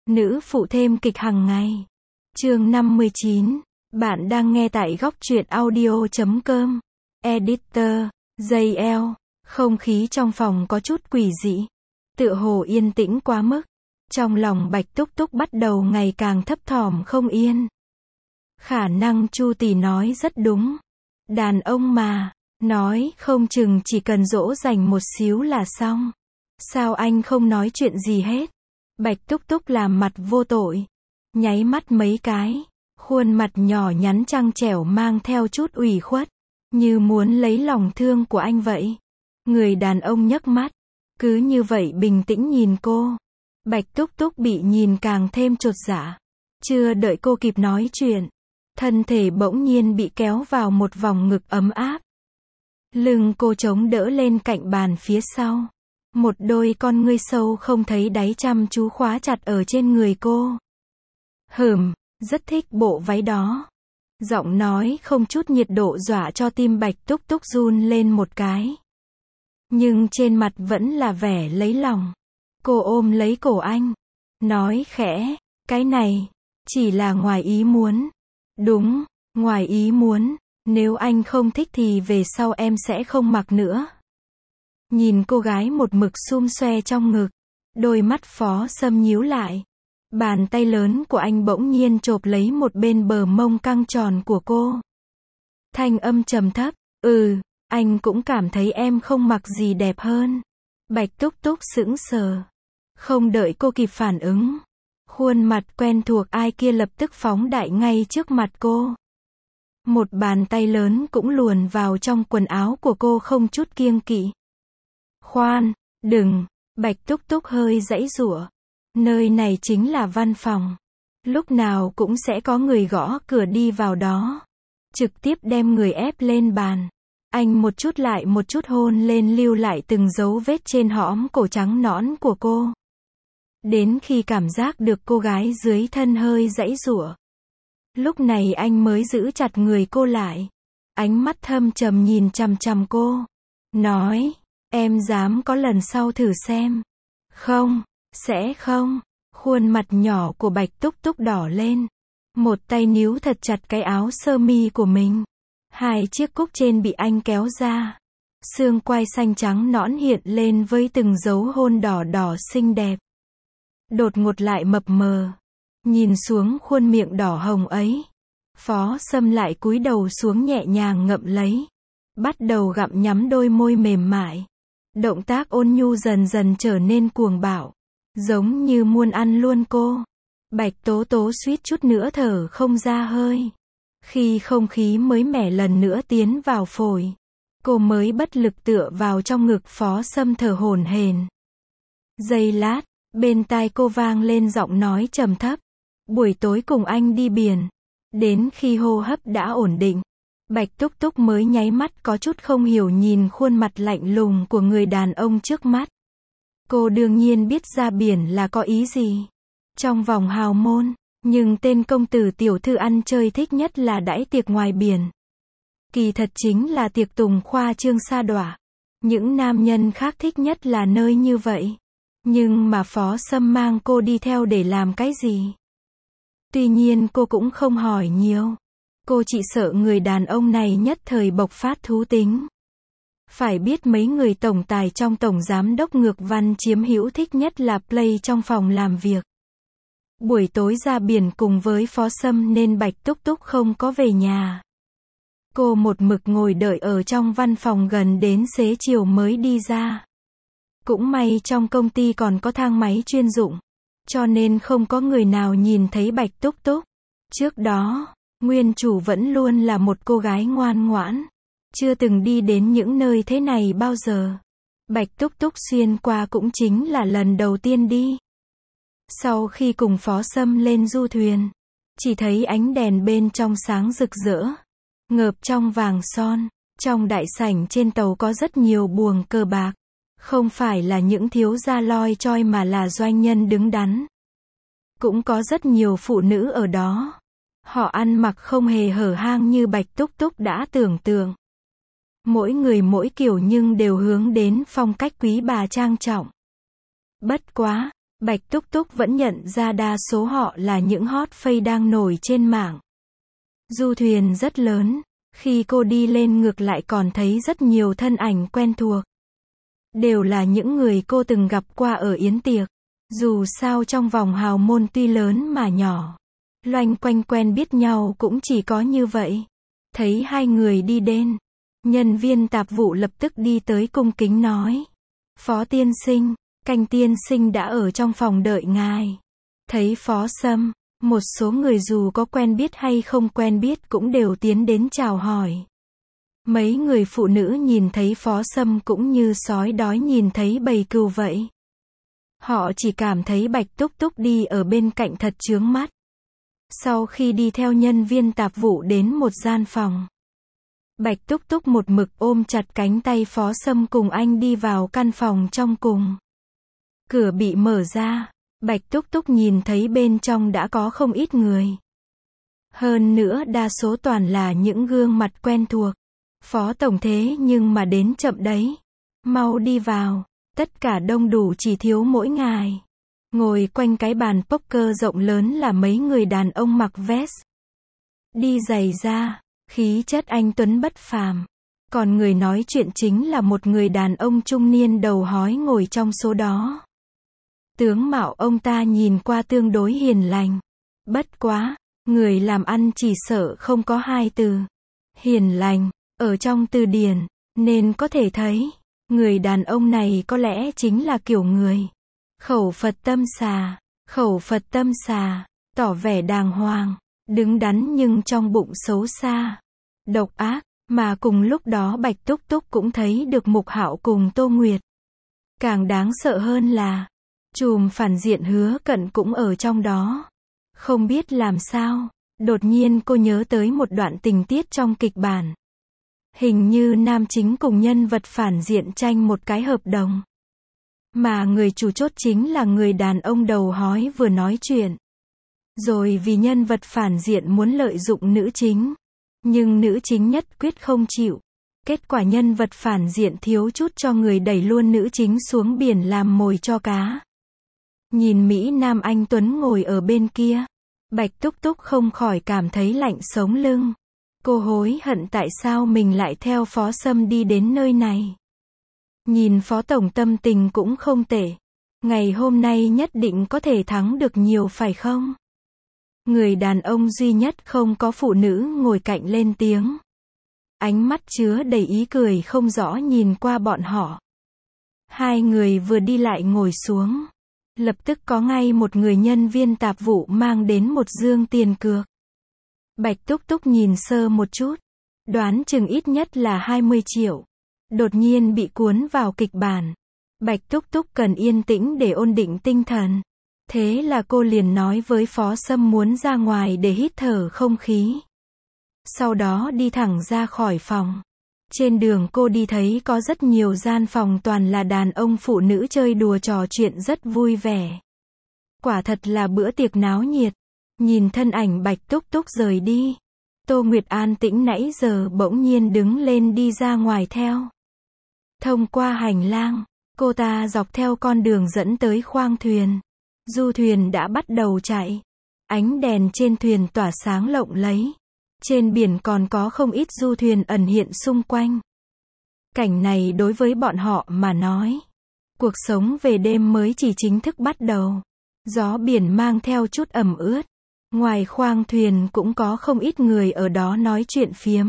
Nữ phụ thêm kịch hàng ngày. Chương 59. Bạn đang nghe tại góc truyện audio.com. Editor, JL. Không khí trong phòng có chút quỷ dị. Tựa hồ yên tĩnh quá mức. Trong lòng Bạch Túc Túc bắt đầu ngày càng thấp thỏm không yên. Khả năng Chu tỷ nói rất đúng. Đàn ông mà, nói không chừng chỉ cần dỗ dành một xíu là xong. Sao anh không nói chuyện gì hết? Bạch Túc Túc làm mặt vô tội. Nháy mắt mấy cái. Khuôn mặt nhỏ nhắn trăng trẻo mang theo chút ủy khuất. Như muốn lấy lòng thương của anh vậy. Người đàn ông nhấc mắt. Cứ như vậy bình tĩnh nhìn cô. Bạch Túc Túc bị nhìn càng thêm chột dạ. Chưa đợi cô kịp nói chuyện. Thân thể bỗng nhiên bị kéo vào một vòng ngực ấm áp. Lưng cô chống đỡ lên cạnh bàn phía sau. Một đôi con ngươi sâu không thấy đáy chăm chú khóa chặt ở trên người cô. Rất thích bộ váy đó. Giọng nói không chút nhiệt độ dọa cho tim Bạch Túc Túc run lên một cái. Nhưng trên mặt vẫn là vẻ lấy lòng. Cô ôm lấy cổ anh. Nói khẽ, cái này, chỉ là ngoài ý muốn. Đúng, ngoài ý muốn. Nếu anh không thích thì về sau em sẽ không mặc nữa. Nhìn cô gái một mực sum xoe trong ngực. Đôi mắt Phó Sâm nhíu lại. Bàn tay lớn của anh bỗng nhiên chộp lấy một bên bờ mông căng tròn của cô. Thanh âm trầm thấp. Anh cũng cảm thấy em không mặc gì đẹp hơn. Bạch Túc Túc sững sờ. Không đợi cô kịp phản ứng. Khuôn mặt quen thuộc ai kia lập tức phóng đại ngay trước mặt cô. Một bàn tay lớn cũng luồn vào trong quần áo của cô không chút kiêng kỵ. Khoan, đừng. Bạch Túc Túc hơi giãy giụa. Nơi này chính là văn phòng. Lúc nào cũng sẽ có người gõ cửa đi vào đó. Trực tiếp đem người ép lên bàn. Anh một chút lại một chút hôn lên lưu lại từng dấu vết trên hõm cổ trắng nõn của cô. Đến khi cảm giác được cô gái dưới thân hơi giãy giụa. Lúc này anh mới giữ chặt người cô lại. Ánh mắt thâm trầm nhìn chằm chằm cô. Nói, em dám có lần sau thử xem. Không, sẽ không. Khuôn mặt nhỏ của Bạch Túc Túc đỏ lên. Một tay níu thật chặt cái áo sơ mi của mình. Hai chiếc cúc trên bị anh kéo ra. Xương quai xanh trắng nõn hiện lên với từng dấu hôn đỏ đỏ xinh đẹp. Đột ngột lại mập mờ. Nhìn xuống khuôn miệng đỏ hồng ấy. Phó Sâm lại cúi đầu xuống nhẹ nhàng ngậm lấy. Bắt đầu gặm nhắm đôi môi mềm mại. Động tác ôn nhu dần dần trở nên cuồng bạo. Giống như muốn ăn luôn cô. Bạch Tố Tố suýt chút nữa thở không ra hơi. Khi không khí mới mẻ lần nữa tiến vào phổi. Cô mới bất lực tựa vào trong ngực Phó Sâm thở hổn hển. Giây lát, bên tai cô vang lên giọng nói trầm thấp. Buổi tối cùng anh đi biển. Đến khi hô hấp đã ổn định. Bạch Túc Túc mới nháy mắt có chút không hiểu nhìn khuôn mặt lạnh lùng của người đàn ông trước mắt. Cô đương nhiên biết ra biển là có ý gì. Trong vòng hào môn, nhưng tên công tử tiểu thư ăn chơi thích nhất là đãi tiệc ngoài biển. Kỳ thật chính là tiệc tùng khoa trương sa đọa. Những nam nhân khác thích nhất là nơi như vậy. Nhưng mà Phó Sâm mang cô đi theo để làm cái gì? Tuy nhiên cô cũng không hỏi nhiều. Cô chỉ sợ người đàn ông này nhất thời bộc phát thú tính. Phải biết mấy người tổng tài trong tổng giám đốc Ngược Văn chiếm hữu thích nhất là play trong phòng làm việc. Buổi tối ra biển cùng với Phó Sâm nên Bạch Túc Túc không có về nhà. Cô một mực ngồi đợi ở trong văn phòng gần đến xế chiều mới đi ra. Cũng may trong công ty còn có thang máy chuyên dụng. Cho nên không có người nào nhìn thấy Bạch Túc Túc. Trước đó, nguyên chủ vẫn luôn là một cô gái ngoan ngoãn. Chưa từng đi đến những nơi thế này bao giờ. Bạch Túc Túc xuyên qua cũng chính là lần đầu tiên đi. Sau khi cùng Phó Sâm lên du thuyền, chỉ thấy ánh đèn bên trong sáng rực rỡ, ngợp trong vàng son. Trong đại sảnh trên tàu có rất nhiều buồng cờ bạc. Không phải là những thiếu gia loi choi mà là doanh nhân đứng đắn. Cũng có rất nhiều phụ nữ ở đó. Họ ăn mặc không hề hở hang như Bạch Túc Túc đã tưởng tượng. Mỗi người mỗi kiểu nhưng đều hướng đến phong cách quý bà trang trọng. Bất quá, Bạch Túc Túc vẫn nhận ra đa số họ là những hot face đang nổi trên mạng. Du thuyền rất lớn, khi cô đi lên ngược lại còn thấy rất nhiều thân ảnh quen thuộc. Đều là những người cô từng gặp qua ở yến tiệc. Dù sao trong vòng hào môn tuy lớn mà nhỏ, loanh quanh quen biết nhau cũng chỉ có như vậy. Thấy hai người đi đến, nhân viên tạp vụ lập tức đi tới cung kính nói: Phó tiên sinh, Canh tiên sinh đã ở trong phòng đợi ngài. Thấy Phó Sâm, một số người dù có quen biết hay không quen biết cũng đều tiến đến chào hỏi. Mấy người phụ nữ nhìn thấy Phó Sâm cũng như sói đói nhìn thấy bầy cừu vậy. Họ chỉ cảm thấy Bạch Túc Túc đi ở bên cạnh thật chướng mắt. Sau khi đi theo nhân viên tạp vụ đến một gian phòng, Bạch Túc Túc một mực ôm chặt cánh tay Phó Sâm cùng anh đi vào căn phòng trong cùng. Cửa bị mở ra, Bạch Túc Túc nhìn thấy bên trong đã có không ít người. Hơn nữa đa số toàn là những gương mặt quen thuộc. Phó tổng thế nhưng mà đến chậm đấy. Mau đi vào, tất cả đông đủ chỉ thiếu mỗi ngài. Ngồi quanh cái bàn poker rộng lớn là mấy người đàn ông mặc vest, đi giày da, khí chất anh tuấn bất phàm. Còn người nói chuyện chính là một người đàn ông trung niên đầu hói ngồi trong số đó. Tướng mạo ông ta nhìn qua tương đối hiền lành. Bất quá, người làm ăn chỉ sợ không có hai từ hiền lành ở trong từ điển, nên có thể thấy, người đàn ông này có lẽ chính là kiểu người khẩu Phật tâm xà, tỏ vẻ đàng hoàng, đứng đắn nhưng trong bụng xấu xa, độc ác, mà cùng lúc đó Bạch Túc Túc cũng thấy được Mục Hạo cùng Tô Nguyệt. Càng đáng sợ hơn là, trùm phản diện Hứa Cận cũng ở trong đó. Không biết làm sao, đột nhiên cô nhớ tới một đoạn tình tiết trong kịch bản. Hình như nam chính cùng nhân vật phản diện tranh một cái hợp đồng. Mà người chủ chốt chính là người đàn ông đầu hói vừa nói chuyện. Rồi vì nhân vật phản diện muốn lợi dụng nữ chính, nhưng nữ chính nhất quyết không chịu. Kết quả nhân vật phản diện thiếu chút cho người đẩy luôn nữ chính xuống biển làm mồi cho cá. Nhìn Mỹ Nam anh tuấn ngồi ở bên kia, Bạch Túc Túc không khỏi cảm thấy lạnh sống lưng. Cô hối hận tại sao mình lại theo Phó Sâm đi đến nơi này. Nhìn Phó Tổng tâm tình cũng không tệ. Ngày hôm nay nhất định có thể thắng được nhiều phải không? Người đàn ông duy nhất không có phụ nữ ngồi cạnh lên tiếng. Ánh mắt chứa đầy ý cười không rõ nhìn qua bọn họ. Hai người vừa đi lại ngồi xuống. Lập tức có ngay một người nhân viên tạp vụ mang đến một dương tiền cược. Bạch Túc Túc nhìn sơ một chút, đoán chừng ít nhất là 20 triệu. Đột nhiên bị cuốn vào kịch bản. Bạch Túc Túc cần yên tĩnh để ổn định tinh thần. Thế là cô liền nói với Phó Sâm muốn ra ngoài để hít thở không khí. Sau đó đi thẳng ra khỏi phòng. Trên đường cô đi thấy có rất nhiều gian phòng toàn là đàn ông phụ nữ chơi đùa trò chuyện rất vui vẻ. Quả thật là bữa tiệc náo nhiệt. Nhìn thân ảnh Bạch Túc Túc rời đi, Tô Nguyệt an tĩnh nãy giờ bỗng nhiên đứng lên đi ra ngoài theo. Thông qua hành lang, cô ta dọc theo con đường dẫn tới khoang thuyền. Du thuyền đã bắt đầu chạy. Ánh đèn trên thuyền tỏa sáng lộng lẫy. Trên biển còn có không ít du thuyền ẩn hiện xung quanh. Cảnh này đối với bọn họ mà nói, cuộc sống về đêm mới chỉ chính thức bắt đầu. Gió biển mang theo chút ẩm ướt. Ngoài khoang thuyền cũng có không ít người ở đó nói chuyện phiếm.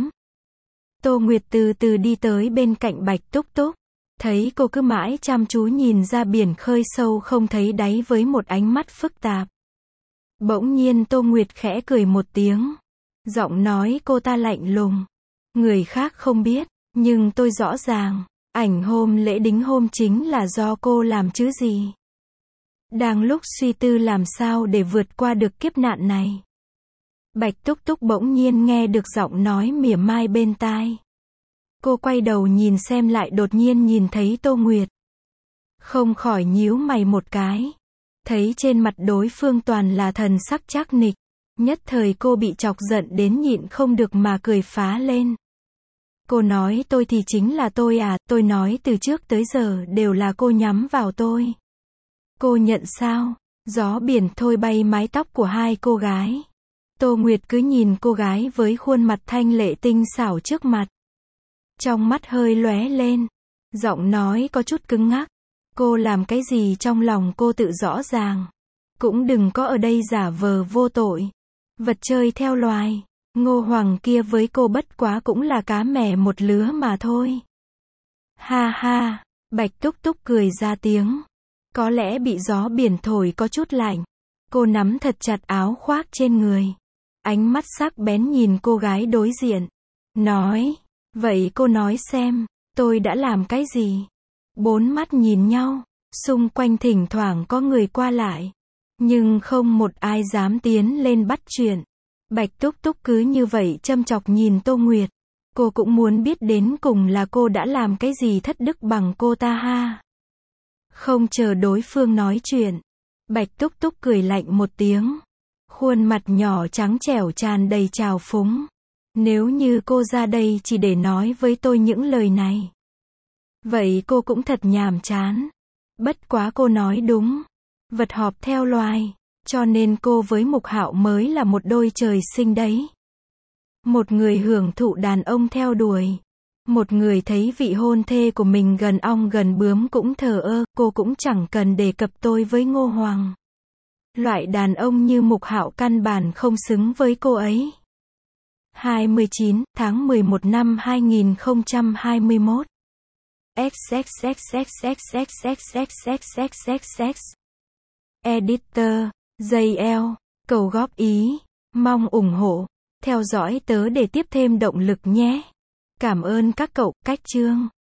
Tô Nguyệt từ từ đi tới bên cạnh Bạch Túc Túc. Thấy cô cứ mãi chăm chú nhìn ra biển khơi sâu không thấy đáy với một ánh mắt phức tạp. Bỗng nhiên Tô Nguyệt khẽ cười một tiếng. Giọng nói cô ta lạnh lùng. Người khác không biết, nhưng tôi rõ ràng, ảnh hôm lễ đính hôm chính là do cô làm chứ gì. Đang lúc suy tư làm sao để vượt qua được kiếp nạn này, Bạch Túc Túc bỗng nhiên nghe được giọng nói mỉa mai bên tai. Cô quay đầu nhìn xem lại đột nhiên nhìn thấy Tô Nguyệt. Không khỏi nhíu mày một cái. Thấy trên mặt đối phương toàn là thần sắc trác nịch. Nhất thời cô bị chọc giận đến nhịn không được mà cười phá lên. Cô nói tôi thì chính là tôi à, tôi nói từ trước tới giờ đều là cô nhắm vào tôi. Cô nhận sao? Gió biển thôi bay mái tóc của hai cô gái. Tô Nguyệt cứ nhìn cô gái với khuôn mặt thanh lệ tinh xảo trước mặt. Trong mắt hơi lóe lên. Giọng nói có chút cứng ngắc. Cô làm cái gì trong lòng cô tự rõ ràng. Cũng đừng có ở đây giả vờ vô tội. Vật chơi theo loài. Ngô Hoàng kia với cô bất quá cũng là cá mè một lứa mà thôi. Ha ha, Bạch Túc Túc cười ra tiếng. Có lẽ bị gió biển thổi có chút lạnh. Cô nắm thật chặt áo khoác trên người. Ánh mắt sắc bén nhìn cô gái đối diện. Nói, vậy cô nói xem, tôi đã làm cái gì? Bốn mắt nhìn nhau, xung quanh thỉnh thoảng có người qua lại. Nhưng không một ai dám tiến lên bắt chuyện. Bạch Túc Túc cứ như vậy châm chọc nhìn Tô Nguyệt. Cô cũng muốn biết đến cùng là cô đã làm cái gì thất đức bằng cô ta ha. Không chờ đối phương nói chuyện. Bạch Túc Túc cười lạnh một tiếng. Khuôn mặt nhỏ trắng trẻo tràn đầy trào phúng. Nếu như cô ra đây chỉ để nói với tôi những lời này. Vậy cô cũng thật nhàm chán. Bất quá cô nói đúng. Vật họp theo loài. Cho nên cô với Mục Hạo mới là một đôi trời sinh đấy. Một người hưởng thụ đàn ông theo đuổi. Một người thấy vị hôn thê của mình gần ong gần bướm cũng thờ ơ, cô cũng chẳng cần đề cập tôi với Ngô Hoàng. Loại đàn ông như Mục Hạo căn bản không xứng với cô ấy. 29 tháng 11 năm 2021. XXXXXXXXXXXX. Editor, JL, cầu góp ý, mong ủng hộ, theo dõi tớ để tiếp thêm động lực nhé. Cảm ơn các cậu, cách chương.